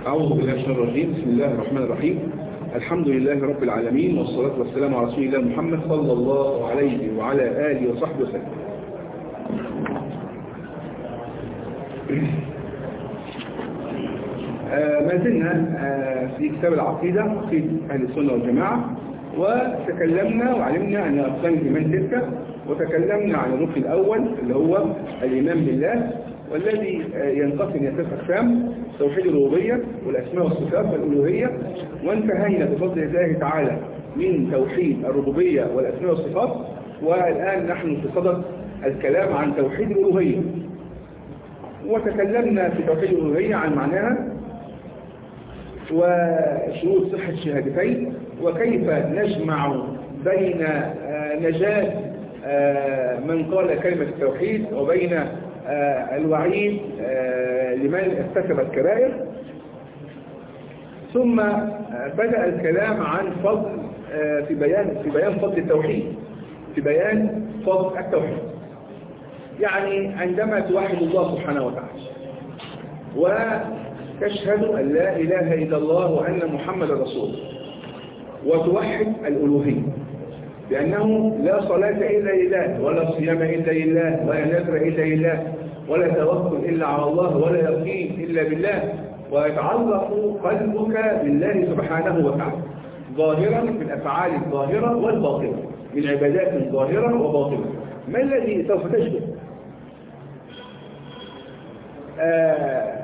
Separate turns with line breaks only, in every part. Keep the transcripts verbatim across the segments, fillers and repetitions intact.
أعوذ بالله من الشيطان الرجيم. بسم الله الرحمن الرحيم. الحمد لله رب العالمين، والصلاة والسلام على رسول الله محمد صلى الله عليه وعلى آله وصحبه وسلم. آه ما زلنا آه في كتاب العقيدة في أهل السنة والجماعة، وتكلمنا وعلمنا أن أقسام الإيمان تلك، وتكلمنا عن الركن الأول اللي هو الإيمان بالله، والذي ينقسم إلى ثلاث أقسام: توحيد الربوبية والأسماء والصفات والألوهية. وانتهينا بفضل الله تعالى من توحيد الربوبية والأسماء والصفات، والآن نحن في صدد الكلام عن توحيد الألوهية. وتكلمنا في توحيد الألوهية عن معناها وشروط صحة الشهادتين، وكيف نجمع بين نجاة من قال كلمة التوحيد وبين الوعيد لمن ارتكب الكبائر. ثم بدأ الكلام عن فضل في بيان في بيان فضل التوحيد في بيان فضل التوحيد يعني عندما توحد الله سبحانه وتعالى وتشهد أن لا إله إلا الله وأن محمد رسول، وتوحد الألوهية بأنه لا صلاة إلا لله، ولا صيام إلا لله، ولا نذر إلا لله، ولا توكل إلا على الله، ولا يقين إلا بالله، ويتعلق قلبك بالله سبحانه وتعالى ظاهرا في الأفعال الظاهرة والباطنة، من عبادات ظاهرة وباطنة. ما الذي سوف تجده؟ آه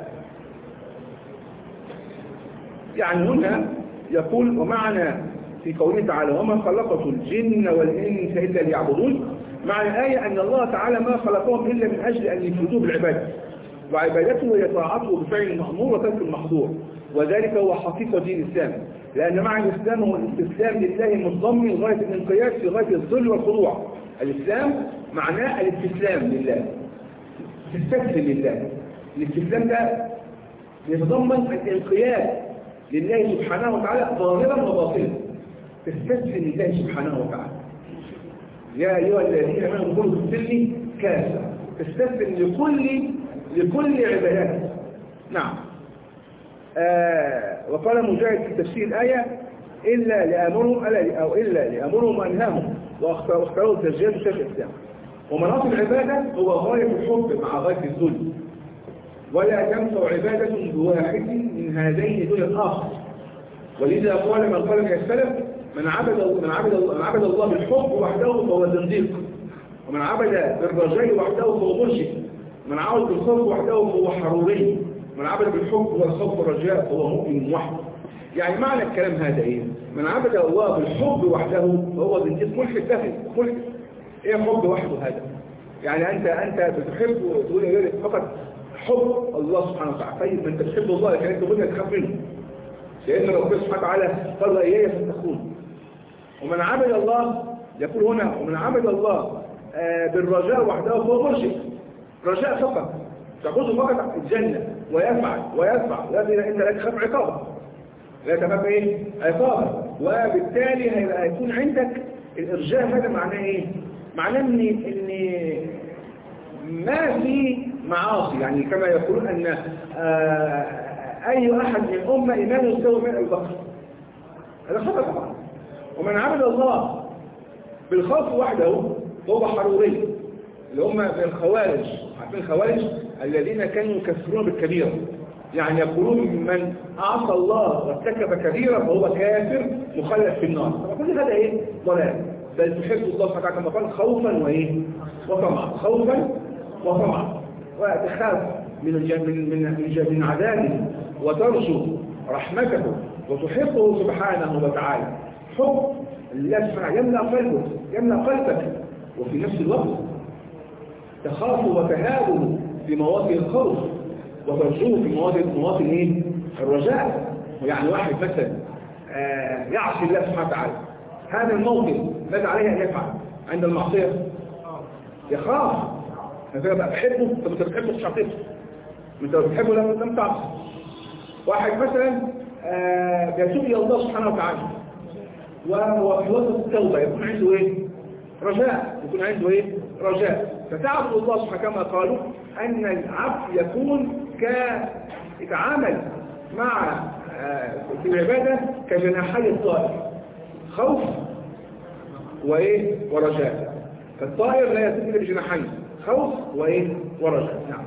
يعني هنا يقول: ومعنى في قوله تعالى وما خلقت الجن والإنس إلا ليعبدون، معنى آية أن الله تعالى ما خلقهم إلا من أجل أن يفردوه بالعبادة، وعبادته هي طاعته بفعل المأمور وترك المحظور، وذلك هو حقيقة دين الإسلام، لأن معنى الإسلام هو الاستسلام لله المتضمن غاية الانقياد في غاية الذل والخضوع. الإسلام معناه الاستسلام لله، تستسلم لله. الاستسلام ده يتضمن الانقياد لله سبحانه وتعالى ظاهرا وباطنا، تستسلم لله سبحانه وتعالى. يا أيها الذين آمنوا ادخلوا في السلم كافة، تستسلم لكل لكل عبادات. نعم. آه وقال مجاهد في تفسير الآية: إلا لأمرهم أو إلا لأمرهم وأنهاهم، واختاروا التسجيل شيخ الإسلام. ومناط العبادة هو غاية الحب مع غاية الذل، ولا تنفع عبادة بواحد من هذين دون الآخر. ولذا قال من قال من السلف: من عبد من عبد من عبد الله بالحب وحده فهو زنديق، ومن عبد بالرجاء وحده فهو مرشد، ومن عبد بالخوف وحده فهو حروري، ومن عبد بالحب والخوف والرجاء فهو مؤمن موحد. يعني معنى الكلام هذا ايه؟ من عبد الله بالحب وحده فهو زنديق ملحد داخل ملحد. ايه حب وحده هذا؟ يعني انت انت بتحب وتقول يا فقط حب الله سبحانه وتعالى. طيب انت بتحب الله لكن انت بدك تخاف منه، لأن ربنا سبحانه وتعالى قال: إياي فاتقون. ومن عبد الله يقول هنا: ومن عبد الله بالرجاء وحده فهو مرشد. رجاء فقط، تعبده فقط الجنة، ويفعل ويدفع، لكن انت لا تخاف عقابه، لا تخاف ايه؟ عقابه. وبالتالي هيكون عندك الارجاء. هذا معناه ايه؟ معناه ان ان ما في معاصي، يعني كما يقولون ان اي احد من الامه ايمانه يساوي من البقر. هذا خطأ طبعا. ومن عبد الله بالخوف وحده فهو حروري، اللي هم الخوارج. عارفين الخوارج الذين كانوا يكفرون بالكبيرة، يعني يقولون من أعصى الله وارتكب كبيرة فهو كافر مخلد في النار. طبعا كل هذا ايه؟ ضلال. بل تحب الله سبحانه وتعالى كما قال: خوفا وايه؟ وطمعا. خوفا وطمعا، وتخاف من من من من عذابه، وترجو رحمته، وتحبه سبحانه وتعالى حب الله سبحانه يملأ قلبك يملأ قلبك وفي نفس الوقت تخاف وتهابه في مواطن الخوف، وترجوه في مواطن مواطن ايه؟ الرجاء. يعني واحد مثلا آه يعصي الله سبحانه وتعالى، هذا الموطن ماذا عليه ان يفعل عند المعصيه؟ يخاف. انا بقى بحبه، طب انت بتحبه مش عاطفه، انت بتحبه لم تعصي. واحد مثلا آه يتوب الى الله سبحانه وتعالى وهو في وسط التوبه، يكون عنده ايه؟ رجاء. يكون عنده ايه؟ رجاء. فتعبد الله سبحانه كما قالوا أن العبد يكون كيتعامل مع في العبادة كجناحي الطائر، خوف وإيه ورجاء. فالطائر لا يتم إلا بجناحين، خوف وإيه ورجاء. نعم.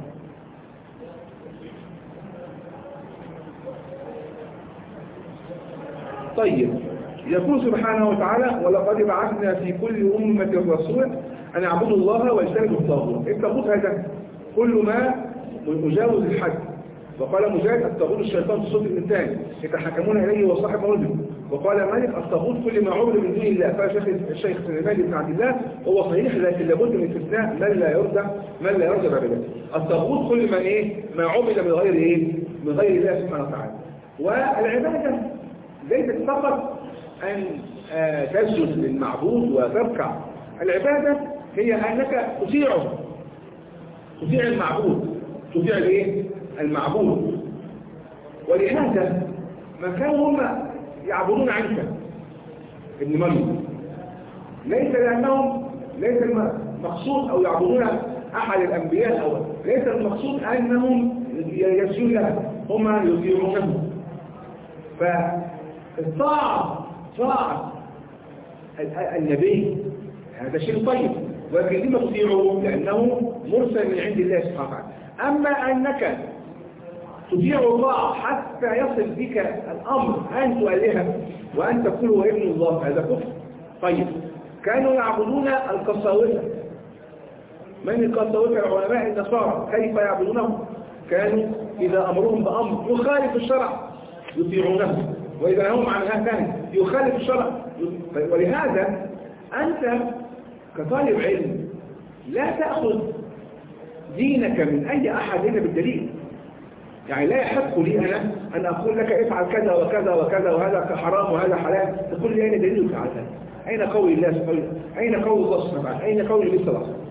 طيب، يقول سبحانه وتعالى: ولقد بعثنا في كل أمة رسولا أن اعبدوا الله واجتنبوا الطاغوت. الطاغوت هذا كل ما مجاوز الحد. وقال مجاهد: الطاغوت الشيطان في صوت الإنسان يتحكمون إليه وصاحب مولده. وقال مالك: الطاغوت كل ما عبد من دون الله. قال شيخ الشيخ سليمان بن عبد الله: هو صحيح، لكن لابد من استثناء من لا يرضى من لا يرضى بعبادته. الطاغوت كل ما ايه ما عبد من غير ايه من غير الله سبحانه وتعالى. والعباده ليست فقط ان آه تسجد للمعبود وتركع. العباده هي انك تطيعه، تطيع المعبود، تطيع الايه المعبود. ولهذا ما كانوا هم يعبدون عنك ابن مريم ليس لأنهم ليس المقصود أو يعبدون أحد الأنبياء، أو ليس المقصود أنهم يسجدون له، هم يطيعونه. فالطاعة طاعة النبي هذا شيء طيب، ولكن لما تطيعه؟ لأنه مرسل من عند الله سبحانه وتعالى. أما أنك تطيع الله حتى يصل بك الأمر أن تؤلهه وأن تقول هو ابن الله، هذا كفر. طيب، كانوا يعبدون القساوسة. من القساوسة؟ العلماء النصارى. كيف يعبدونهم؟ كانوا إذا أمرهم بأمر يخالف الشرع يطيعونه، وإذا نهوا عن هذا يخالف الشرع. ولهذا أنت كطالب علم لا تأخذ دينك من أي أحد إلا بالدليل. يعني لا يحق لي أنا أن أقول لك افعل كذا وكذا وكذا وهذا حرام وهذا حلال، تقول لي أين دليلك على ذلك؟ أين قول الله سبحانه؟ أين قول الله سبحانه وتعالى؟ أين قول النبي صلى الله عليه وسلم؟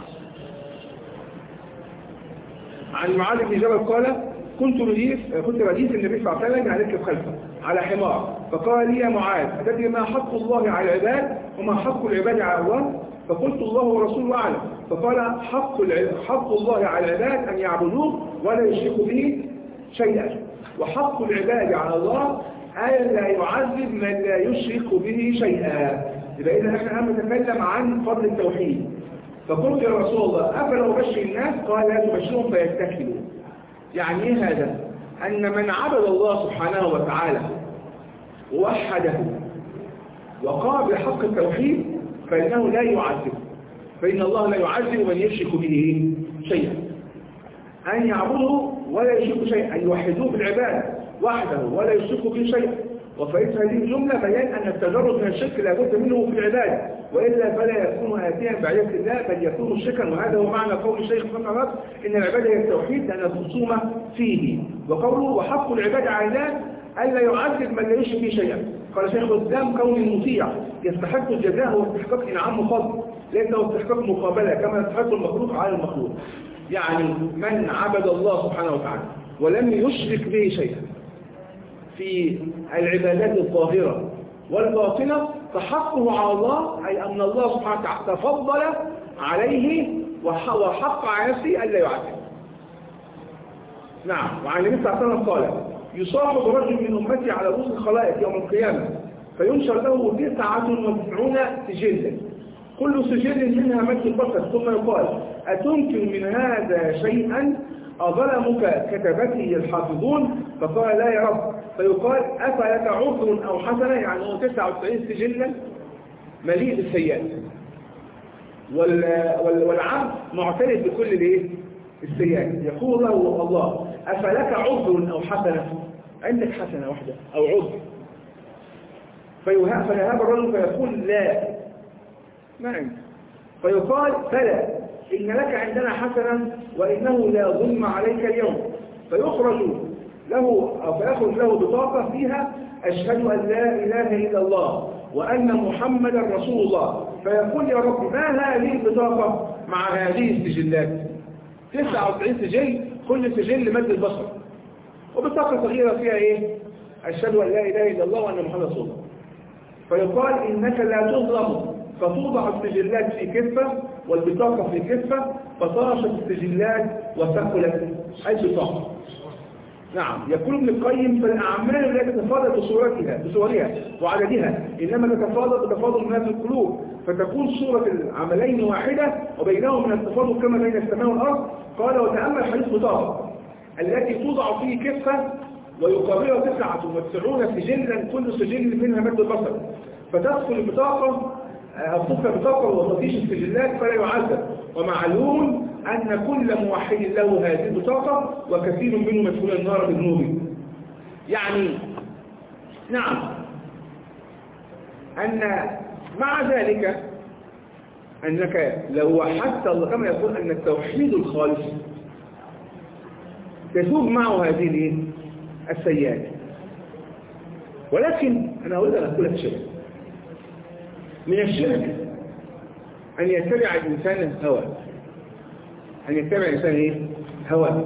عن معاذ بن جبل قال: كنت رديف كنت رديف النبي صلى الله عليه وسلم عليك خلفه على حمار، فقال لي يا معاذ: أتدري ما حق الله على العباد وما حق العباد على الله؟ فقلت: الله ورسوله أعلم. فقال: حق حق الله على العباد أن يعبدوه ولا يشركوا به شيئا، وحق العباد على الله أن لا يعذب من لا يشرك به شيئا. يبقى إذا نحن الآن نتكلم عن فضل التوحيد. فقلت: يا رسول الله أفلا أبشر الناس؟ قال: لا تبشرهم فيتكلوا. يعني إيه هذا؟ أن من عبد الله سبحانه وتعالى ووحده وقام بحق التوحيد فإنه لا يعذب، فإن الله لا يعذب من يشرك به شيئا. أن يعبده ولا يشرك شيئا، أن يوحدوه في العبادة وحده ولا يشرك به شيئا. وفائدة هذه الجملة بيان أن التجرد من الشرك لا بد منه في العبادة، وإلا فلا يكون آتيا بعيادة الله بل يكون شركا. وهذا هو معنى قول الشيخ محمد عبد إن العبادة هي التوحيد لأن الخصومة فيه. وقوله: وحق العباد على الله ألا يعذب من لا يشرك به شيئا. قال شيخ الإسلام: كون المطيع يستحق الجزاء واستحقاق إنعام وفضل، ليس هو استحقاق مقابلة كما يستحق المخلوق على المخلوق. يعني من عبد الله سبحانه وتعالى ولم يشرك به شيئا في العبادات الظاهرة والباطنة فحقه على الله، أي أن الله سبحانه وتعالى تفضل عليه وحق على نفسه ألا يعذب. نعم. وعن النبي صلى الله عليه وسلم قال: يصاحب رجل من أمتي على رؤوس الخلائق يوم القيامة فينشر له تسعة وتسعون سجلا، كل سجل منها مد البصر، ثم يقال: أتنكر من هذا شيئا؟ أظلمك كتبته الحافظون؟ فقال: لا يا رب. فيقال: أفلك عذر أو حسنة؟ يعني هو تسعة وتسعين سجلا مليء بالسيئات، والعبد معترف بكل الايه السيئات. يقول له الله: أفلك عذر أو حسنة؟ عندك حسنة واحدة أو عذر؟ فيهاب الرجل فيقول: لا ما عندي. فيقال: فلا، إن لك عندنا حسنة وإنه لا ظلم عليك اليوم. فيخرج له أو فيخرج له بطاقة فيها: أشهد أن لا إله إلا الله وأن محمدا رسول الله. فيقول: يا رب ما هذه البطاقة مع هذه السجلات؟ تسعة وتسعين سجل، كل سجل مد البصر، وبطاقة صغيرة فيها إيه؟ أشهد أن لا إله إلا الله وأن محمدا رسول الله. فيقال: إنك لا تظلم. فتوضع السجلات في كفة والبطاقة في كفة، فطاشت السجلات وثقلت البطاقة. نعم. يقول ابن القيم فالأعمال لا تتفاضل بصورتها بصورها وعددها، إنما تتفاضل بتفاضل ما في القلوب، فتكون صورة العملين واحدة وبينهم من التفاضل كما بين السماء والأرض. قال وتأمل حديث بطاقة التي توضع فيه كفة ويقابلها تسعة وتسعون سجلا كل سجل منها مد البصر، فتدخل البطاقة أصدق بطاقة وتطيش السجلات فلا يعذب. ومعلوم أن كل موحد له هذه البطاقة وكثير منهم يدخل النار بذنوبه. يعني نعم أن مع ذلك أنك لو وحدت الله كما يقول أن التوحيد الخالص تذوب معه هذه السيئات. ولكن أنا أريد أن أقول لك شيء من الشرك أن يتبع الإنسان هوى أن يتبع الإنسان إيه؟ هوى.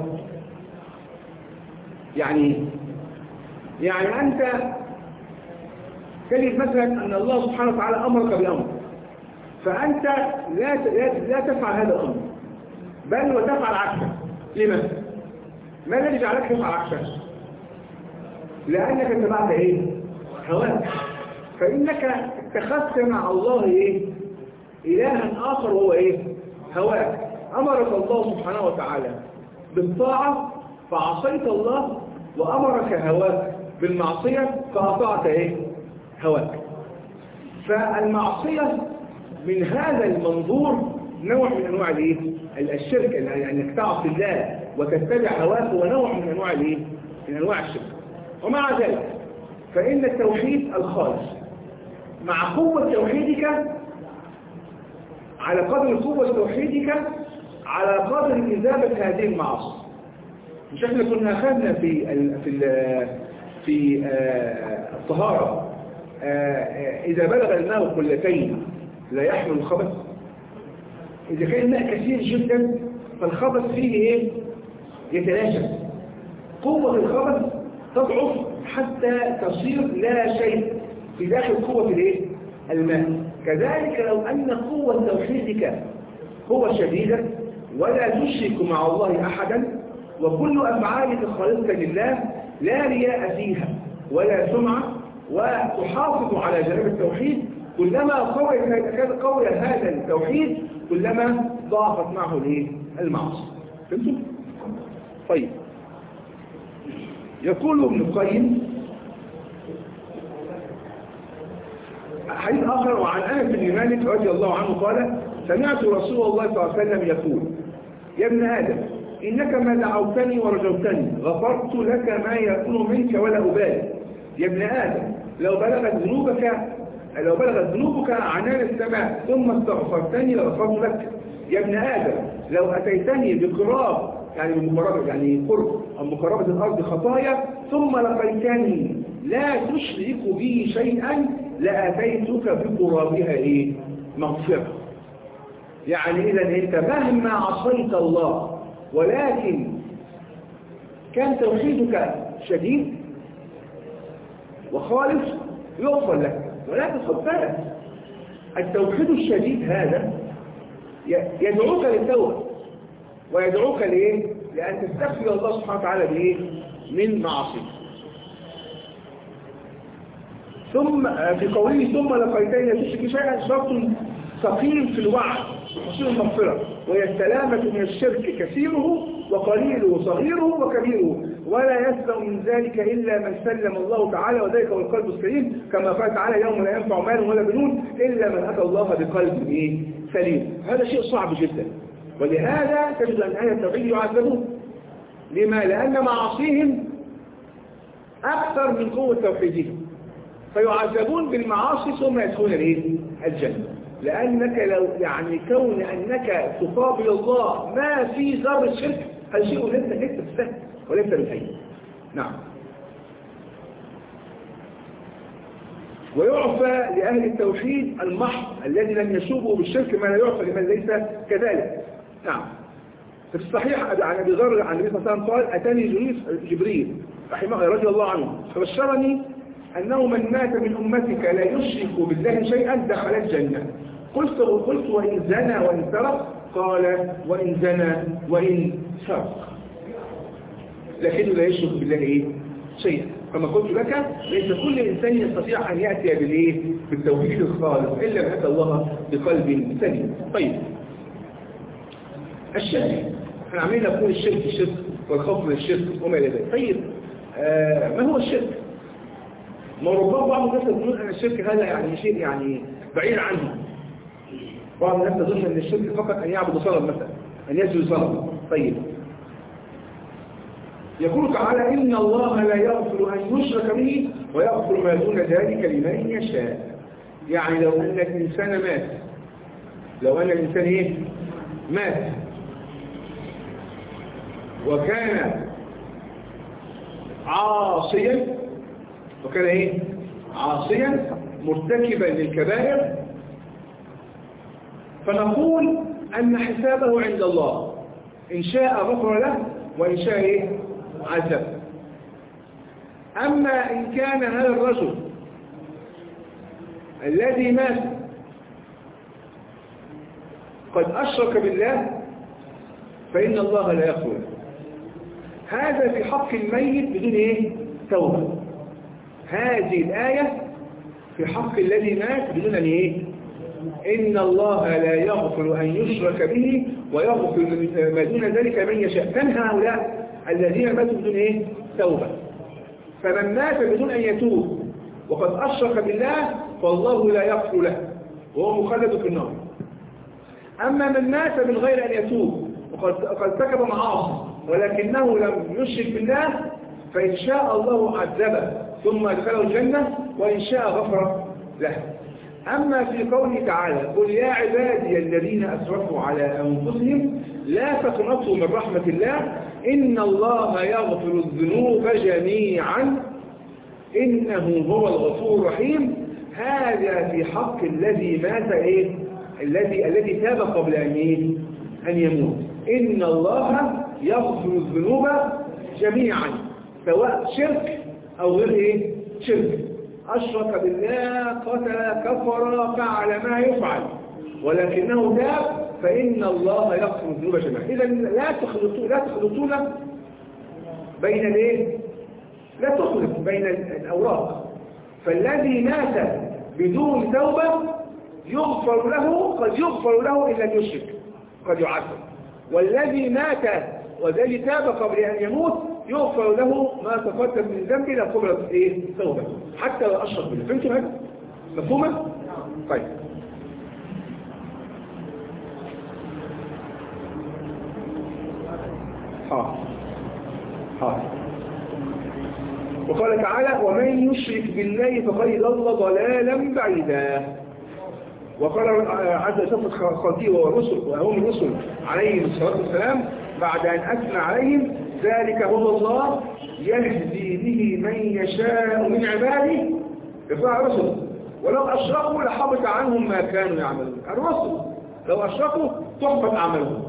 يعني يعني أنت تجد مثلا أن الله سبحانه وتعالى أمرك بأمر، فأنت لا لا تفعل هذا الأمر بل وتفعل عكسه. لماذا؟ ما الذي جعلك تفعل عكسه؟ لأنك اتبعت إيه؟ هواك. فإنك اتخذت مع الله إيه؟ إلها آخر هو إيه؟ هواك. أمرك الله سبحانه وتعالى بالطاعة فعصيت الله، وأمرك هواك بالمعصية فأطعت إيه؟ هواك. فالمعصية من هذا المنظور نوع من أنواع الإيه؟ الشرك، يعني أنك تعصي الله وتتبع هواك هو نوع من أنواع الإيه؟ من أنواع الشرك. ومع ذلك فإن التوحيد الخالص مع قوة توحيدك على قدر قوة توحيدك على قدر إذابة هذه المعاصي. مش احنا كنا أخذنا في ال في ال في آه الطهارة آه إذا بلغ الماء قلتين لا يحمل الخبث. إذا كان الماء كثير جدا فالخبث فيه إيه؟ يتلاشى. قوة الخبث تضعف حتى تصير لا شيء في داخل قوة الإيه؟ الماء. كذلك لو أن قوة توحيدك هو شديدة ولا تشرك مع الله أحدا وكل أفعالك خالصة لله لا رياء فيها ولا سمعة وتحافظ على جانب التوحيد، كلما قوي هذا التوحيد كلما ضعفت معه المعصية. فهمتم؟ طيب يقول ابن القيم حديث آخر وعن أنس بن مالك رضي الله عنه قال سمعت رسول الله صلى الله عليه وسلم يقول يا ابن آدم إنك ما دعوتني ورجوتني غفرت لك ما يكون منك ولا أبالي. يا ابن آدم لو بلغت ذنوبك لو بلغت ذنوبك عنان السماء ثم استغفرتني لغفرت لك. يا ابن آدم لو أتيتني بقراب يعني بمقربة يعني قرب أو مقربة الأرض خطايا ثم لقيتني لا تشرك بي شيئا لأتيتك بقرابها إيه؟ مغفرة. يعني إذا أنت مهما عصيت الله ولكن كان توحيدك شديد وخالص يغفر لك. ولكن خد بالك التوحيد الشديد هذا يدعوك للتوبة ويدعوك لإيه؟ لأن تستغفر الله سبحانه وتعالى بإيه؟ من معصية. ثم في قوله ثم لقيتني لا تشرك شيئا شرط ثقيل في الوعد وحصول المغفرة، وهي السلامة من الشرك كثيره وقليله صغيره وكبيره، ولا يسلم من ذلك إلا من سلم الله تعالى وذلك هو القلب السليم، كما قال تعالى يوم لا ينفع مال ولا بنون إلا من أتى الله بقلب إيه؟ سليم. هذا شيء صعب جدا، ولهذا تجد أن أهل التوحيد يعذبون. لما؟ لأن معاصيهم أكثر من قوة توحيدهم، فيعذبون بالمعاصي ثم يدخلون الجنة. لأنك لو يعني كون أنك تقابل الله ما في ذر الشرك هذا شيء ليس ليس بالسهل وليس بالهين. نعم. ويعفى لأهل التوحيد المحض الذي لم يشوبوا بالشرك ما لا يعفى لمن ليس كذلك. نعم. في الصحيح عن أبي ذر عن النبي صلى الله عليه وسلم قال أتاني جبريل رحمه رضي الله عنه فبشرني أنه من مات من أمتك لا يشرك بالله شيئا دخل الجنة. قلت وقلت وإن زنى وإن سرق؟ قال وإن زنى وإن سرق. لكنه لا يشرك بالله إيه؟ شيئا. كما قلت لك ليس كل إنسان يستطيع أن يأتي بالإيه؟ بالتوحيد الخالص إلا من أتى الله بقلب سليم. طيب الشرك، احنا عمالين نقول الشرك الشرك والخوف من الشرك وما إلى ذلك. طيب آه ما هو الشرك؟ ما ربما بعض الناس يقولون أن الشرك هذا يعني شيء يعني بعيد عنه. بعض الناس يظن أن الشرك فقط أن يعبد صنم مثلا، أن يسجد صنم. طيب يقول تعالى إن الله لا يغفر أن يشرك به ويغفر ما دون ذلك لمن يشاء. يعني لو أن الإنسان مات، لو أن الإنسان إيه؟ مات وكان عاصيا، وكان إيه؟ عاصيا مرتكبا للكبائر، فنقول أن حسابه عند الله إن شاء غفر له وإن شاء إيه؟ عذب. أما إن كان هذا الرجل الذي مات قد أشرك بالله فإن الله لا يغفر له. هذا في حق الميت بدون إيه؟ توبة. هذه الآية في حق الذي مات بدون أن إيه؟ إن الله لا يغفر أن يشرك به ويغفر ما دون ذلك من يشاء. تنهى هؤلاء الذين ماتوا بدون إيه؟ توبة. فمن مات بدون أن يتوب وقد أشرك بالله فالله لا يغفر له وهو مخلد في النار. أما من مات من غير أن يتوب وقد ارتكب معاصي ولكنه لم يشرك بالله فإن شاء الله عذبه ثم ادخله الجنة وإن شاء غفر له. أما في قوله تعالى قل يا عبادي الذين أسرفوا على أنفسهم لا تقنطوا من رحمة الله إن الله يغفر الذنوب جميعا إنه هو الغفور الرحيم. هذا في حق الذي مات إيه؟ الذي الذي تاب قبل أن إيه؟ أن يموت. إن الله يغفر الذنوب جميعا سواء شرك أو غير إيه؟ شرك. أشرك بالله قتل كفر فعل ما يفعل ولكنه تاب فإن الله يغفر الذنوب جميعا. إذا لا تخلطوا لا تخلطون بين الايه؟ لا تخلط بين الأوراق. فالذي مات بدون توبة يغفر له، قد يغفر له إن لم يشرك قد يعذب. والذي مات والذي تاب قبل أن يموت يغفر له ما تقدم من ذنبه لا قبل ايه؟ توبة حتى لو أشرك بالله. فهمتوا هذا؟ مفهومة؟ طيب حاضر حاضر. وقال تعالى ومن يشرك بالله فقد ضل ضلالا بعيدا. وقال عز وجل خطيئه والرسل وهم الرسل عليهم الصلاة والسلام بعد أن أثنى عليهم ذلك هو الله يهدي به من يشاء من عباده يفعل الرسل ولو أشركوا لحبط عنهم ما كانوا يعملون. الرسل لو أشركوا تحبط أعمالهم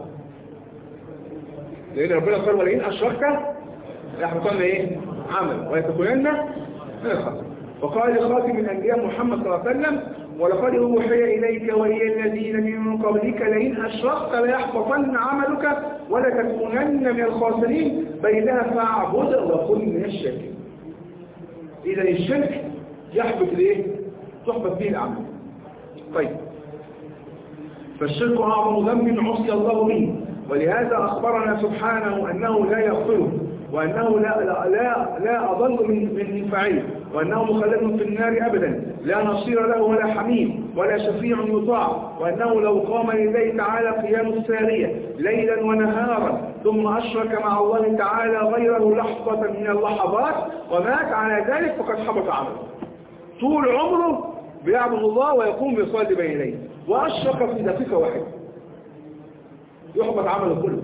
لأن ربنا قال ولئن أشركت يحبطن إيه؟ عمل ويتكونن من الخاسرين. وقال لخاتم الأنبياء محمد صلى الله عليه وسلم ولقد أوحي إليك وإلى الذين من قبلك لئن أشركت ليحبطن عملك ولتكونن من الخاسرين بينها فاعبد وكن من الشاكرين. إذا الشرك يحبط ليه؟ تحبط به العمل. طيب فالشرك أعظم ذنب عصي الله به ولهذا أخبرنا سبحانه أنه لا يغفره وأنه لا لا لا, لا أضل من من فاعله وأنه مخلد في النار أبدا لا نصير له ولا حميم ولا شفيع يطاع وأنه لو قام لله تعالى قيام السارية ليلا ونهارا ثم أشرك مع الله تعالى غيره لحظة من اللحظات ومات على ذلك فقد حبط عمله. طول عمره بيعبد الله ويقوم بيصلي بين يديه وأشرك في دقيقة واحدة يحبط عمله كله.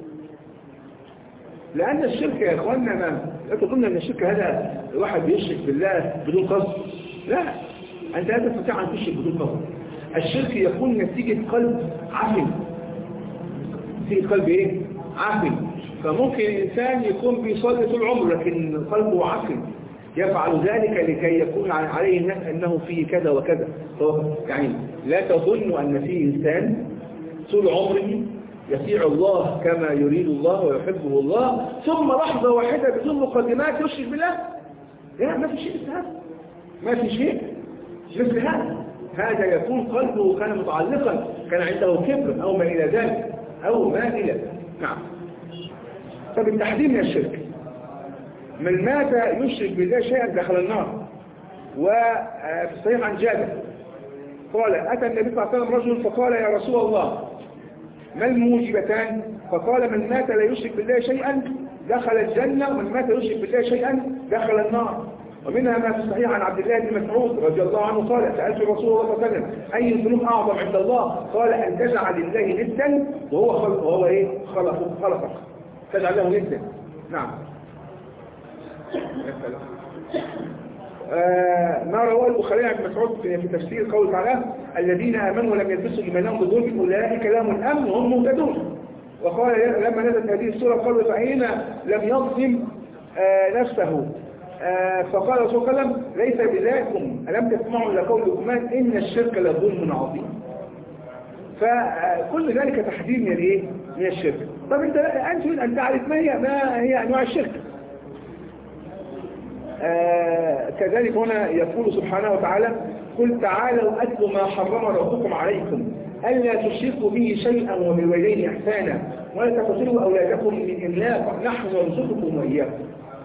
لأن الشرك يا إخواننا ما لا تظن أن الشرك هذا الواحد بيشرك بالله بدون قصد. لا، أنت لا تستطيع أن تشرك بدون قصد. الشرك يكون نتيجة قلب عافٍ. نتيجة قلب إيه؟ عافٍ. فممكن الإنسان يكون بيصلي طول عمره لكن قلبه عافٍ يفعل ذلك لكي يكون عليه الناس أنه فيه كذا وكذا. يعني لا تظن أن فيه إنسان طول عمره يطيع الله كما يريد الله ويحبه الله، ثم لحظة واحدة بدون مقدمات يشرك بالله؟ لا، ما في شيء مثل هذا، ما في شيء مثل هذا. هذا يكون قلبه كان متعلقا، كان عنده كبر أو ما إلى ذلك أو ما إلى ذلك. نعم. طب التحذير من الشرك، من مات يشرك بالله شيئا دخل النار. وفي الصحيح عن جابر قال أتى النبي صلى الله عليه وسلم رجل فقال يا رسول الله ما الموجبتان؟ فقال من مات لا يشرك بالله شيئا دخل الجنة، ومن مات يشرك بالله شيئا دخل النار. ومنها ما في الصحيح عن عبد الله بن مسعود رضي الله عنه قال سألت رسول الله صلى الله عليه وسلم أي الذنوب أعظم عند الله؟ قال أن تجعل لله ندا وهو خلق وهو إيه خلقك خلقك تجعل له ندا. نعم. آه ما رواه البخاري عن مسعود في تفسير قوله تعالى الذين آمنوا ولم يلبسوا إيمانهم بظلم أولئك لهم الأمن وهم مهتدون. وقال لما نزلت هذه السورة قال فحين لم يظلم آه نفسه آه فقال رسول الله صلى الله عليه وسلم ليس بذاكم ألم تسمعوا إلى قول لقمان إن الشرك لظلم عظيم. فكل ذلك تحذير من الايه؟ من الشرك. طب انت انت تريد ان تعرف ما هي ما هي انواع الشرك. آه كذلك هنا يقول سبحانه وتعالى قل تعالوا أتلوا ما حرم ربكم عليكم ألا تشركوا به شيئا وبالوالدين إحسانا ولا تقتلوا أولادكم من إملاق نحن نرزقكم وإياكم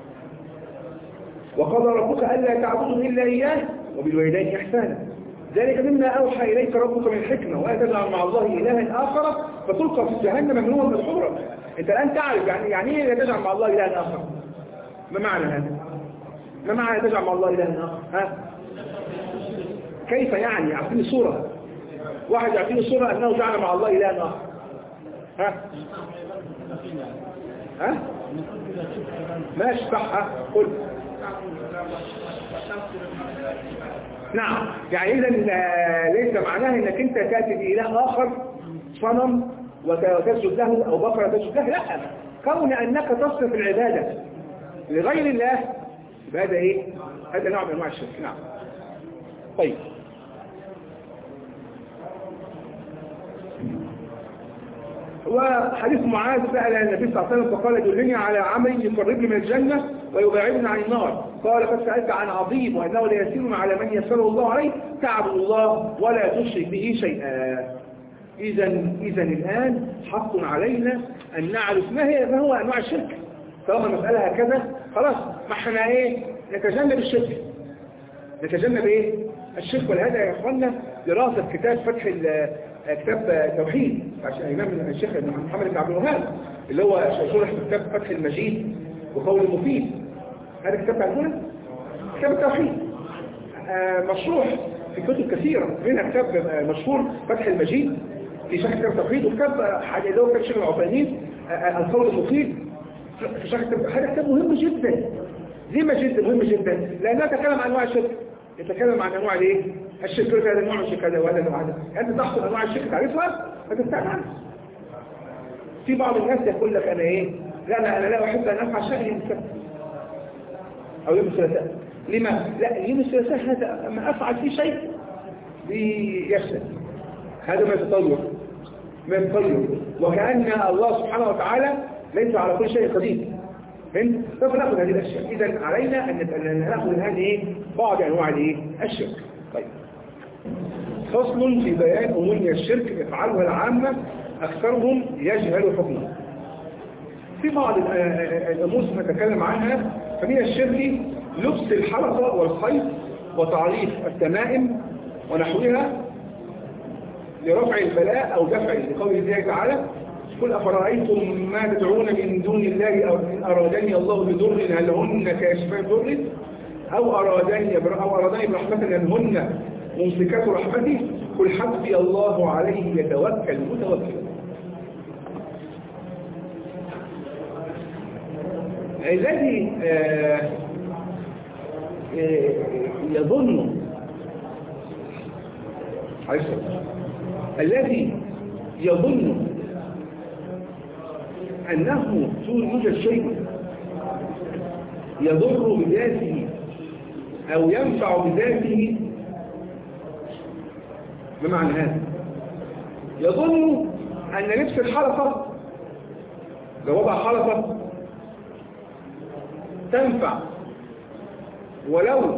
وقضى ربك ألا تعبدوا إلا إياه وبالوالدين إحسانا ذلك مما أوحى إليك ربك من الحكمة ولا تجعل مع الله إلها آخر فتلقى في جهنم ممنوعا مدحورا. أنت الآن تعرف يعني يعني إيه لا تجعل مع الله إلها آخر؟ ما معنى هذا؟ ما معنى تجعل مع الله إلها آخر؟ ها؟ كيف يعني؟ يعطيني صورة. واحد يعطيني صورة أنه جعل مع الله إلها آخر. ها؟ ها؟ ماشي صح ها؟ قل. نعم، يعني إذا ليس معناه أنك أنت تأتي بإله آخر صنم وتسجد له أو بقرة تسجد له، لا، كون أنك تصرف العبادة لغير الله هذا إيه؟ هذا نوع من أنواع الشرك. نعم. طيب. وحديث معاذ سأل النبي صلى الله عليه وسلم فقال دلني على عمل يقربني من الجنة ويبعدني عن النار. قال قد سألت عن عظيم وأنه لا يسير على من يسره الله عليه تعبد الله ولا تشرك به شيئا. إذا إذا الآن حق علينا أن نعرف ما هي ما هو أنواع الشرك. طالما المسألة هكذا خلاص ما احنا إيه نتجنب الشرك. نتجنب إيه الشرك. ولهذا يا إخواننا دراسة كتاب فتح كتاب توحيد عشان الإمام الشيخ محمد بن عبد الوهاب اللي هو شرح كتاب فتح المجيد وقول المفيد. هذا كتاب تعرفونه؟ كتاب التوحيد مشروح في كتب كثيرة منها كتاب مشهور فتح المجيد في شرح كتاب التوحيد وكتاب حاجة اللي هو كتاب الشيخ العثيمين القول المفيد في شرح كتاب. هذا كتاب مهم جدا. ليه جدا مهم جدا؟ لأنه يتكلم عن أنواع الشرك. يتكلم عن أنواع الايه؟ الشرك. هذا نوع الشرك هذا وهذا نوع هذا. أنت تحصل أنواع الشرك تعرفها فتستعمل عنها. في بعض الناس يقول لك أنا إيه؟ لا لا أنا لا أحب أن أفعل شيء يوم السبت أو يوم الثلاثاء. لما؟ لا يوم الثلاثاء هذا أما أفعل فيه شيء بيفسد. هذا ما يتطور ما يتطور وكأن الله سبحانه وتعالى ليس على كل شيء قدير. فهمت؟ فنأخذ هذه الأشياء. إذا علينا أن نأخذ هذه بعض أنواع الشرك. طيب. فصل في بيان أمور الشرك يفعلها العامة أكثرهم يجهل حكمه. في بعض الأمور نتكلم عنها. فمن الشرك لبس الحلقة والخيط وتعريف التمائم ونحوها لرفع البلاء أو دفعه لقول الله تعالى قل أفرأيتم ما تدعون من دون الله أو إن أرادني الله بضر هل هن كاشفات ضر أو أرادني أو أرادني برحمة هل هن ممسكات رحمته قل حسبي الله عليه يتوكل المتوكل. الذي آه آه يظن الذي يظن أنه يوجد شيء يضر بذاته أو ينفع بذاته. بمعنى هذا يظن أن لبس الحلقة لو وضع حلقة تنفع ولو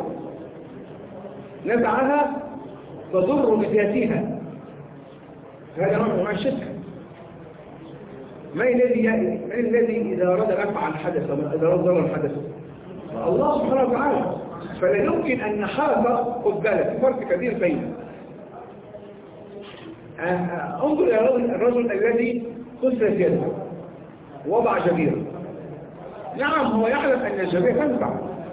نزعها تضر بذاتها، هذا نوع من الشرك. ما الذي من الذي إذا أراد نفعا حدث إذا أراد ضررا حدث؟ الله سبحانه وتعالى. فلا يمكن أن حلقة خد بالك فرق كبير بين انظر إلى الرجل الذي كسرت يده وضع جبيرة. نعم هو يعلم أن الجبيرة تنفع.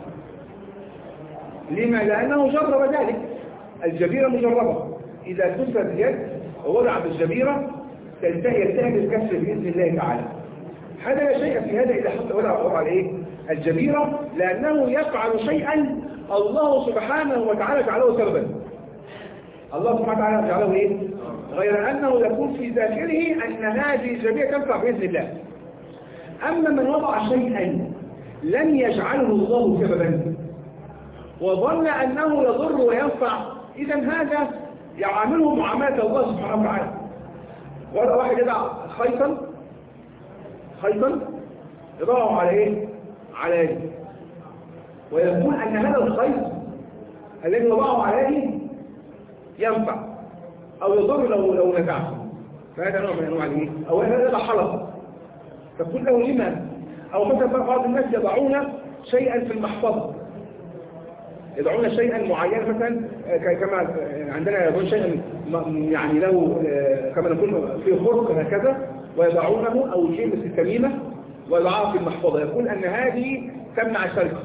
لما؟ لأنه جرب ذلك. الجبيرة مجربة، إذا كسرت يد ووضع بالجبيرة تنتهي ينتهي الكسر بإذن الله تعالى. هذا لا شيء في هذا إذا حتى وضع وضع الإيه؟ الجبيرة، لأنه يفعل شيئا الله سبحانه وتعالى جعله سببا. الله سبحانه وتعالى جعله إيه؟ غير أنه يكون في ذاكره أن هذه الجبيرة تنفع بإذن الله. أما من وضع شيئا لم يجعله الله سببا وظن أنه يضر وينفع، إذا هذا يعامله معاملة الله سبحانه وتعالى. وهذا واحد يدع خيطا خيطا يضعه على إيه؟ على يده، ويقول أن هذا الخيط الذي يضعه على يده ينفع أو يضر لو لو نفعه. فهذا نوع من أنواع الإيه؟ أو هذا حلقة. تقول له لما؟ أو مثلا بعض الناس يضعون شيئا في المحفظة، يضعون شيئا معينا مثلا كما عندنا يضعون شيئا يعني له كما نقول في خرق هكذا ويضعونه أو شيء مثل التميمة ويضعها في المحفظة. يقول أن هذه تمنع السرقة،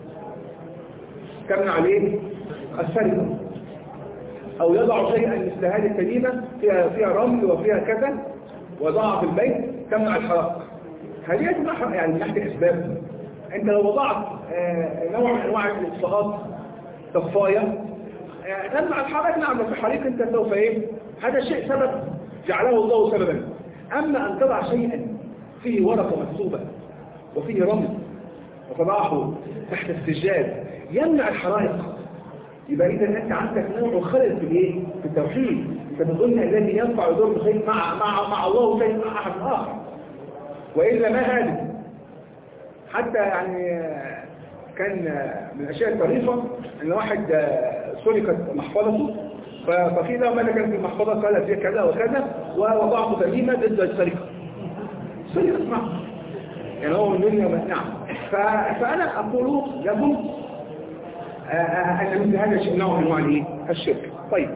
تمنع عليه السرقة. أو يضع شيئا مثل هذه التميمة فيها فيها رمل وفيها كذا وضعها في البيت تمنع الحرائق. هذه تمنع يعني من ناحية الأسباب. أنت لو وضعت نوع من أنواع الإصلاحات طفاية تمنع الحرائق، نعم في حريق أنت سوف إيه؟ هذا شيء سبب جعله الله سببا. أما أن تضع شيئا فيه ورقة مكتوبة وفيه رمل وتضعه تحت السجاد يمنع الحرائق، يبقى إذا أنت عندك نوع خلل في الإيه؟ في التوحيد. فتظن الذي ينفع يضر شيء مع مع مع الله شيء مع أحد آخر، وإلا ما هذا. حتى يعني كان من الأشياء الطريفة أن واحد سرقت محفظته، فقيل له ماذا كان في المحفظة؟ قال فيها كذا وكذا ووضعت تميمة ضد السرقة. سرقة معه يعني هو من دنيا نعم. فأنا أقول لكم أن مثل هذا الشيء نوع من أنواع الشرك. طيب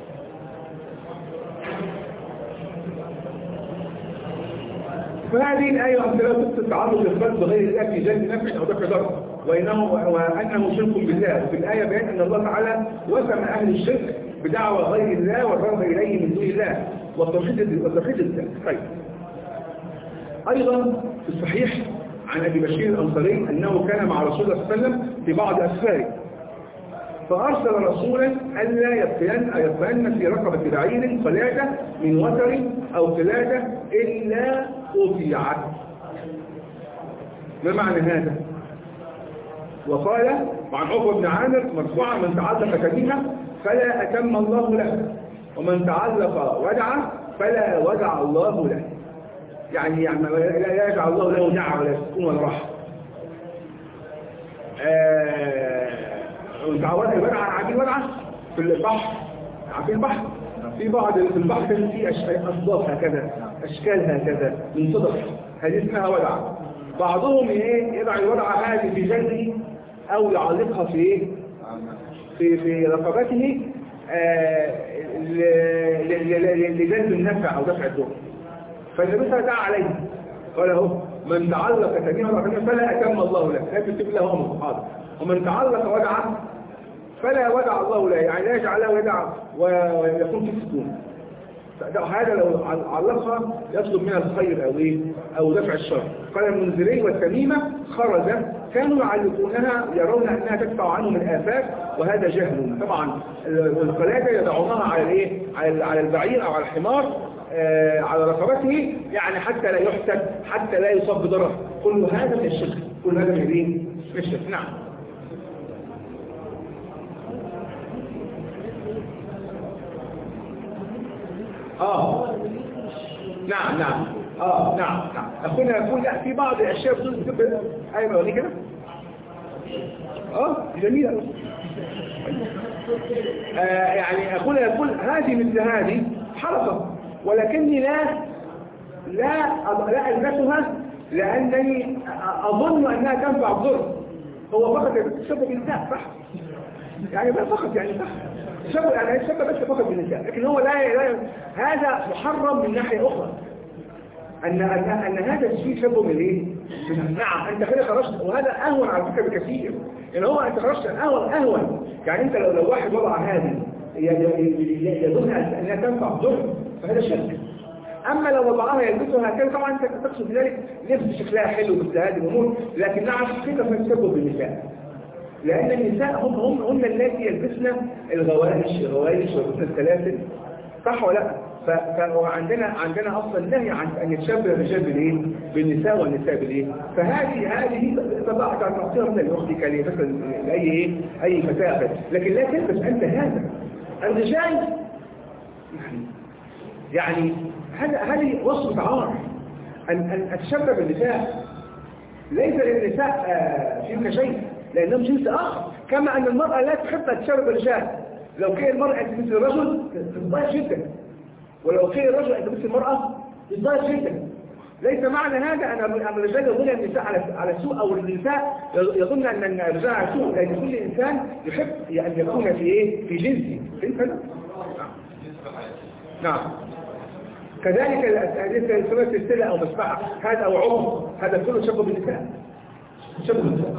فهذه الآية أمثلة تتعرض للخلق بغير الله في جلب نفع أو دفع ضر، وإنه وأنه شرك بالله. وفي الآية بيان أن الله تعالى وسم أهل الشرك بدعوى غير الله والرغب إليه من دون الله والتوحيد والتوحيد الذات. طيب أيضا في الصحيح عن أبي بشير الأنصاري أنه كان مع رسول الله صلى الله عليه وسلم في بعض أسفاره، فأرسل رسولا ألا يبقين يبقين في رقبة بعير قلادة من وتر أو قلادة إلا أطيعت. ما معنى هذا؟ وقال عن عقبة بن عامر مرفوعا: من تعلق تميمة فلا أتم الله له، ومن تعلق ودعة فلا ودع الله له. يعني يعني لا يجعل الله له دعوة ولا سكون ولا راحة. وتعودنا الودعة عارفين ودعة في البحر، عارفين البحر في بعض في البحر في أصداف هكذا أشكال هكذا من صدف، هذه اسمها ودعة. بعضهم ايه يضع الودعة هذه في جلده أو يعلقها في ايه في في رقبته لجلب النفع أو دفع الضر. فالنبي دعا عليه قال اهو: من تعلق تميمة فلا أتم الله له، لا تكتب له أمر حاضر. ومن تعلق ودعة فلا ودع الله له، يعني لا يجعل له ودع ويكون في سكون. هذا لو علقها يطلب منها الخير أو إيه أو دفع الشر. قال المنذري: والتميمة خرج كانوا يعلقونها يرون أنها تدفع عنهم الآفات، وهذا جهل. طبعا القلادة يضعونها على إيه على البعير أو على الحمار آه على رقبته، يعني حتى لا يحسد، حتى لا يصاب بضرر. كل هذا من الشرك، كل هذا من إيه من الشرك. نعم. آه نعم نعم اه نعم نعم اخونا يقول لا في بعض الاشياء بدون تبقى ايوه وليه كده اه جميله آه يعني اخونا يقول هذه مثل هذه حلقه ولكني لا لا لا البسها لانني اظن انها تنفع الضر هو فقط السبب بالنساء صح يعني ما فقط يعني صح السبب يعني السبب بس فقط بالنساء لكن هو لا, لا هذا محرم من ناحيه اخرى ان ان ان هذا الشيء سببه من ايه نعم انت كده خرجت وهذا اهون على فكره بكثير يعني هو انت خرجت اهون اهون يعني انت لو لو واحد وضع هذه يظن انها تنفع ضر فهذا شرك اما لو وضعها يلبسها هكذا طبعا انت تقصد ذلك لبس شكلها حلو مثل هذه الامور لكن نعم كده فنسبب بالنساء لان النساء هم هم هم التي يلبسن الغوائش الغوائش ويلبسن السلاسل صح ولا لا فعندنا عندنا اصلا نهي عن ان يتشبه الرجال بالايه بالنساء والنساء بالايه فهذه هذه طبعا تعطيها من الاخت كلي مثلا لاي ايه اي فتاه لكن لا تلبس انت هذا الرجال يعني هذا هذه وصف عار ان ان تتشبه بالنساء ليس للنساء فيك شيء لانهم جنس اخر كما ان المراه لا تحب ان تتشبه بالرجال لو كان المراه مثل الرجل تتضايق جدا ولو كان الرجل انت مثل المراه تتضايق جدا ليس معنى هذا ان الرجال يظن النساء على على سوء او النساء يظن ان الرجال على سوء لان كل انسان يحب ان يكون في ايه في جنسه فهمت هذا نعم كذلك هذه سلسله او مسبحه هذا او عمر هذا كله تشبه بالنساء تشبه بالنساء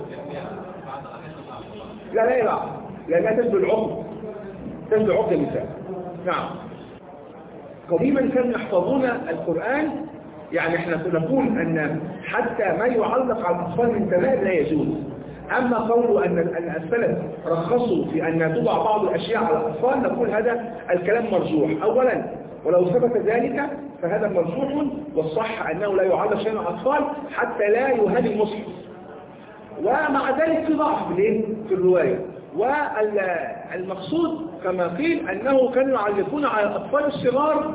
لا لا لا لا لا تشبه العمر تشبه عقد النساء نعم قديما كانوا يحفظون القرآن يعني احنا نقول ان حتى ما يعلق على الاطفال من تمام لا يجوز اما قولوا ان السلف رخصوا في ان توضع بعض الاشياء على الاطفال نقول هذا الكلام مرجوح اولا ولو ثبت ذلك فهذا مرجوح والصح انه لا يعلق شيء على الاطفال حتى لا يهان المصحف ومع ذلك في ضعف في الروايه والمقصود كما قيل أنه كانوا يعلقون على الأطفال الصغار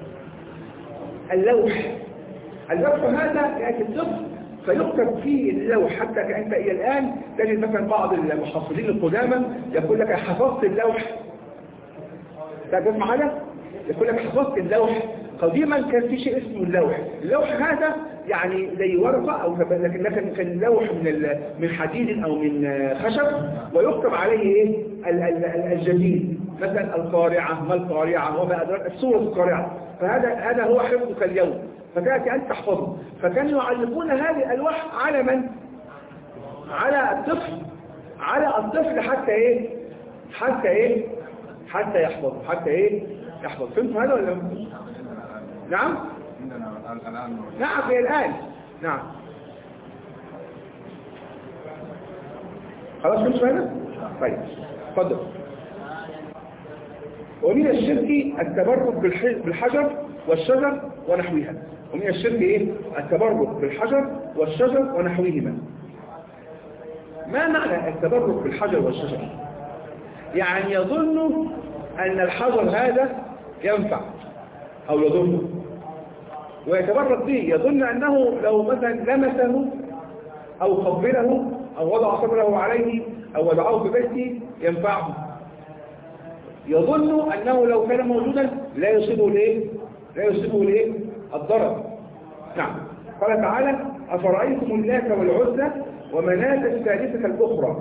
اللوح اللوح هذا يأتي الطفل فيكتب فيه اللوح حتى كأنت إلى الآن تجد مثلا بعض المحفظين القدامى يقول لك حفظت اللوح تسمع هذا؟ يقول لك حفظت اللوح قديما كان في شيء اسمه اللوح اللوح هذا يعني زي ورقة أو لكن لكن كان لوح من من حديد أو من خشب ويكتب عليه إيه الجديد مثلا القارعة ما القارعة وما أدراك السورة القارعة فهذا هذا هو حفظك اليوم فتأتي أن تحفظه فكانوا يعلقون هذه الألواح على من؟ على الطفل على الطفل حتى إيه حتى إيه حتى يحفظه حتى إيه يحفظ فهمت هذا ولا نعم نعم في الآن نعم خلاص فهمت هذا طيب اتفضل ومن الشرك التبرك بالحجر والشجر ونحوها ومن الشرك ايه التبرك بالحجر والشجر ونحوهما ما معنى التبرك بالحجر والشجر يعني يظن ان الحجر هذا ينفع او يضره ويتبرك به يظن انه لو مثلا لمسه او قبله او وضع صبره عليه او وضعه في بيته ينفعه يظن أنه لو كان موجودا لا يصيبه ليه لا يصيبه ليه الضرر نعم قال تعالى أفرأيتم اللات والعزى ومناة الثالثة الأخرى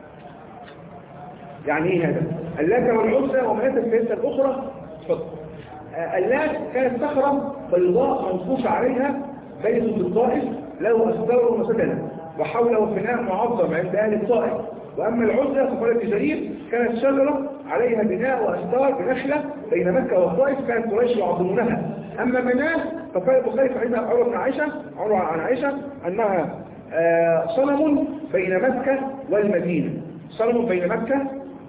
يعني إيه هذا اللات والعزى ومناة الثالثة الأخرى تفضل اللات كانت صخرة بيضاء منصوص عليها بيت بالطائف له أسدار وسدنة وحوله فناء معظم عند أهل الطائف وأما العزى فقالت جرير كانت شجرة عليها بناء وأسدار بنخلة بين مكة والطائف كانت قريش يعظمونها أما مناه فقال البخاري في حديث عروة بن عائشة عروة عن عائشة أنها آه صنم بين مكة والمدينة صنم بين مكة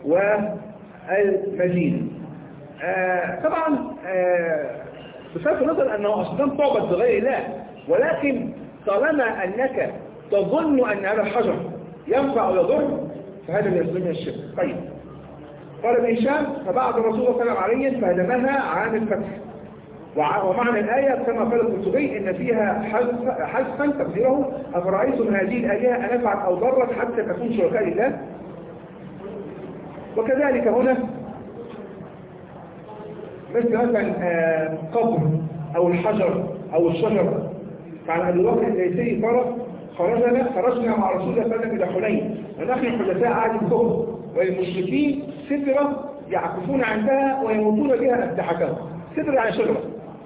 والمدينة آه طبعا آه بصرف النظر أنه أصلا تعبد بغير الله ولكن طالما أنك تظن أن هذا الحجر ينفع ويضر فهذا من الشرك طيب قال ابن هشام فبعد الرسول صلى الله عليه وسلم عليه فهدمها عام الفتح ومعنى الآية كما قال القرطبي إن فيها حذفا تقديره أفرأيتم هذه الآلهة أنفعت أو ضرت حتى تكون شركاء لله. وكذلك هنا مثل مثلا قبر أو الحجر أو الشجر. فعن أبي بكر الليثي قال خرجنا خرجنا مع رسول الله صلى الله عليه وسلم إلى حنين ونحن حدثاء عهد الكفر والمشركين سترة يعكفون عندها ويموتون بها أسلحتهم. سترة يعني شجرة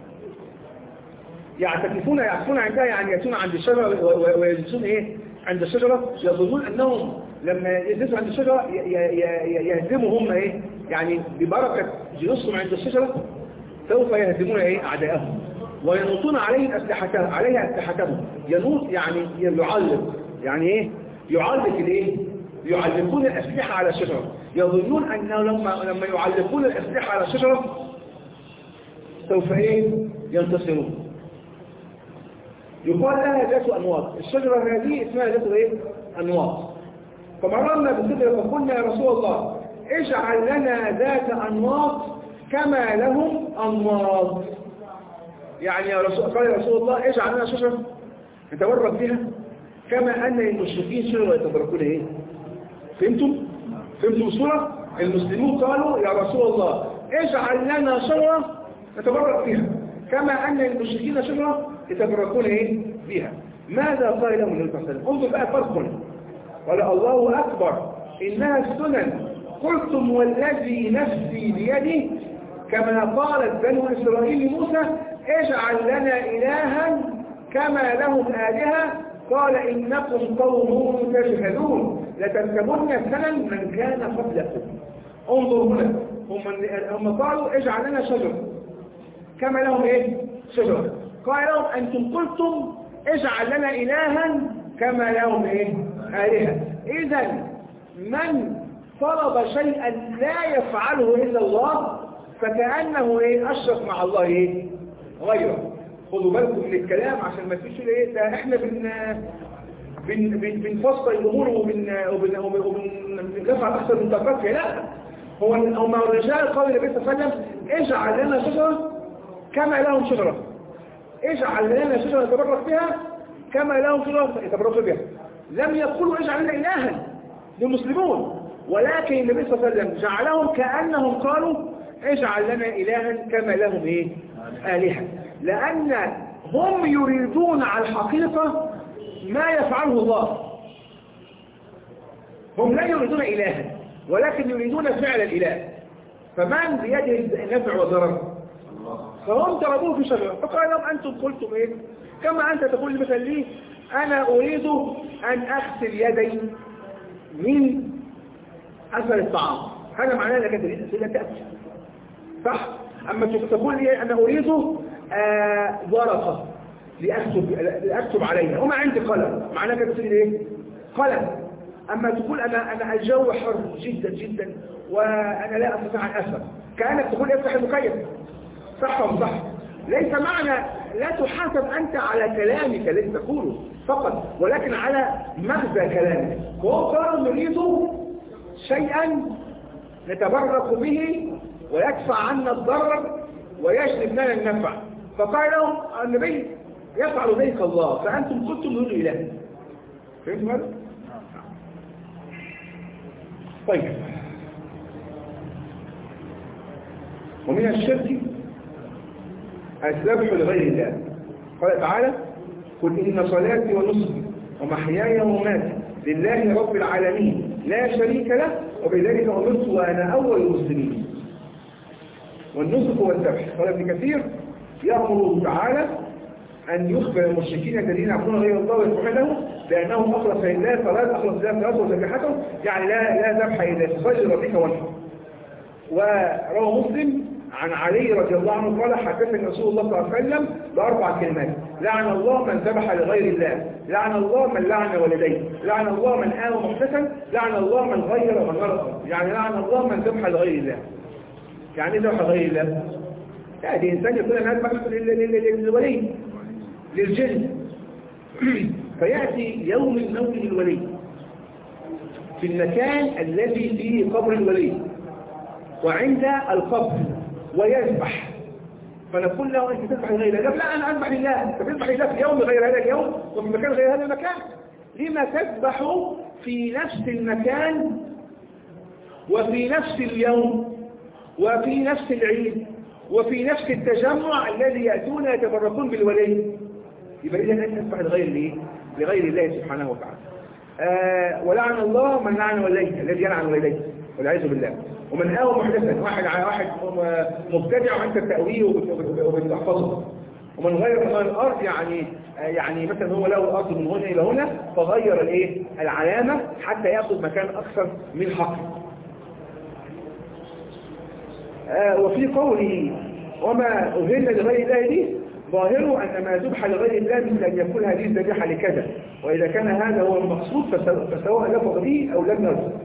يعتكفون يعكفون عندها، يعني يأتون عند الشجرة ويجلسون إيه عند الشجرة، يظنون أنهم لما يجلسوا عند الشجرة يهزموا هم إيه، يعني ببركة جلوسهم عند الشجرة سوف يهزمون إيه أعدائهم وينوطون عليه أسلحتهم عليها أسلحتهم. ينوط يعني يعلق، يعني إيه يعلق الإيه، يعلقون الأسلحة على الشجرة، يظنون أنه لما لما يعلقون الأسلحة على الشجرة سوف إيه ينتصرون. يقال لها ذات أنواط، الشجرة هذه اسمها ذات إيه أنواط. فمررنا بالسدرة فقلنا يا رسول الله اجعل لنا ذات أنواط كما لهم أنواط. يعني يا رسول قال يا رسول الله اجعل لنا شجرة نتبرك بها كما أن المشركين شجرة يتبركون إيه. فهمتم؟ فهمتم الصورة؟ المسلمون قالوا يا رسول الله اجعل لنا شجرة نتبرك بها كما أن المشركين شجرة يتبركون إيه بها. ماذا قال لهم النبي صلى الله عليه وسلم؟ انظر بقى فرق. قال الله أكبر إنها السنن قلتم والذي نفسي بيده كما قالت بنو إسرائيل لموسى اجعل لنا إلها كما لهم آلهة قال إنكم قوم تجهلون لتركبن سنن من كان قبلكم. انظروا هنا هم, هم قالوا اجعل لنا شجرة كما لهم ايه شجرة، قال لهم أنتم قلتم اجعل لنا إلها كما لهم ايه آلهة. إذن من طلب شيئا لا يفعله إلا الله فكأنه ايه أشرك مع الله ايه غيره. خذوا بالكم من الكلام عشان ما تفيش ايه ده احنا بن بن بن بنفصل الامور وبن وبن وبنفعل احسن من طاقتنا. لا، هو هم الرجال قالوا للنبي صلى الله عليه وسلم اجعل لنا شجره كما لهم شجره، اجعل لنا شجره نتبرك بها كما لهم شجره يتبركوا بها. لم يقولوا اجعل لنا الها للمسلمون، ولكن النبي صلى الله عليه وسلم جعلهم كانهم قالوا اجعل لنا الها كما لهم ايه آلهة، لأن هم يريدون على الحقيقة ما يفعله الله. هم لا يريدون إلها ولكن يريدون فعل الإله. فمن بيده النفع والضرر؟ فهم ضربوه في شجرة فقال لهم أنتم قلتم إيه كما أنت تقول مثلا لي أنا أريد أن أغسل يدي من أثر الطعام، هذا معناه أنك تريد تأكل صح؟ أما تقول لي أنا أريد آه ورقة لأكتب, لأكتب عليها وما عندي قلم، معناه كده تقول إيه؟ قلم. أما تقول أنا أنا الجو حر جدا جدا وأنا لا أستطيع أن أفهم، كأنك تقول افتح المكيف. صح ولا صح؟ ليس معنى لا تحاسب أنت على كلامك الذي تقوله فقط، ولكن على مغزى كلامك. وهو قالوا نريد شيئا نتبرك به ويدفع عنا الضرر ويجلب لنا النفع. فقال لهم النبي يفعل ذلك الله فأنتم كنتم نريد إله. فهمتم هذا؟ طيب، ومن الشرك الذبح لغير الله. قال تعالى قل إن صلاتي ونسكي ومحياي ومماتي لله رب العالمين لا شريك له وبذلك أمرت وأنا أول المسلمين. والنسك والذبح. قال ابن كثير يأمر تعالى أن يخبر المشركين الذين يعبدون غير الله ويذبحون له لأنهم أخلص لله صلاة أخلص لله صلاة وذبيحته، يعني لا لا ذبح إلا تصلي ربك وانحر. وروى مسلم عن علي رضي الله عنه قال حدثني رسول الله صلى الله عليه وسلم بأربع كلمات: لعن الله من ذبح لغير الله، لعن الله من لعن والديه، لعن الله من آوى محدثا، لعن الله من غير ومن غلط. يعني لعن الله من ذبح لغير الله. يعني ايه ذبح لغير الله؟ يعني إنسان يقول أنا أذبح للولي للجن فيأتي يوم الموت للولي في المكان الذي فيه قبر الولي وعند القبر ويذبح. فنقول له أنت تذبح لغير الله، لا أنا أذبح لله. أنت تذبح لله في يوم غير هذا اليوم وفي مكان غير هذا المكان. لما تذبح في نفس المكان وفي نفس اليوم وفي نفس العيد وفي نفس التجمع الذي يأتون يتبركون بالولي؟ يبقى إذا أنت تذبح لغير الله، لغير الله سبحانه وتعالى. آه ولعن الله من لعن وليه، الذي يلعن وليه والعياذ بالله. ومن آوى محدثا، واحد على واحد مبتدع وانت التأويه وبتحفظه. ومن غير من الأرض يعني يعني مثلا هو له الأرض من هنا إلى هنا فغير الايه العلامة حتى يأخذ مكان أكثر من حقه. آه وفي قوله وما أهل لغير الله دي ظاهره أن ما ذبح لغير الله مثل أن يكون هذه الذبيحة لكذا، وإذا كان هذا هو المقصود فسواء لفظ به أو لم يلفظ.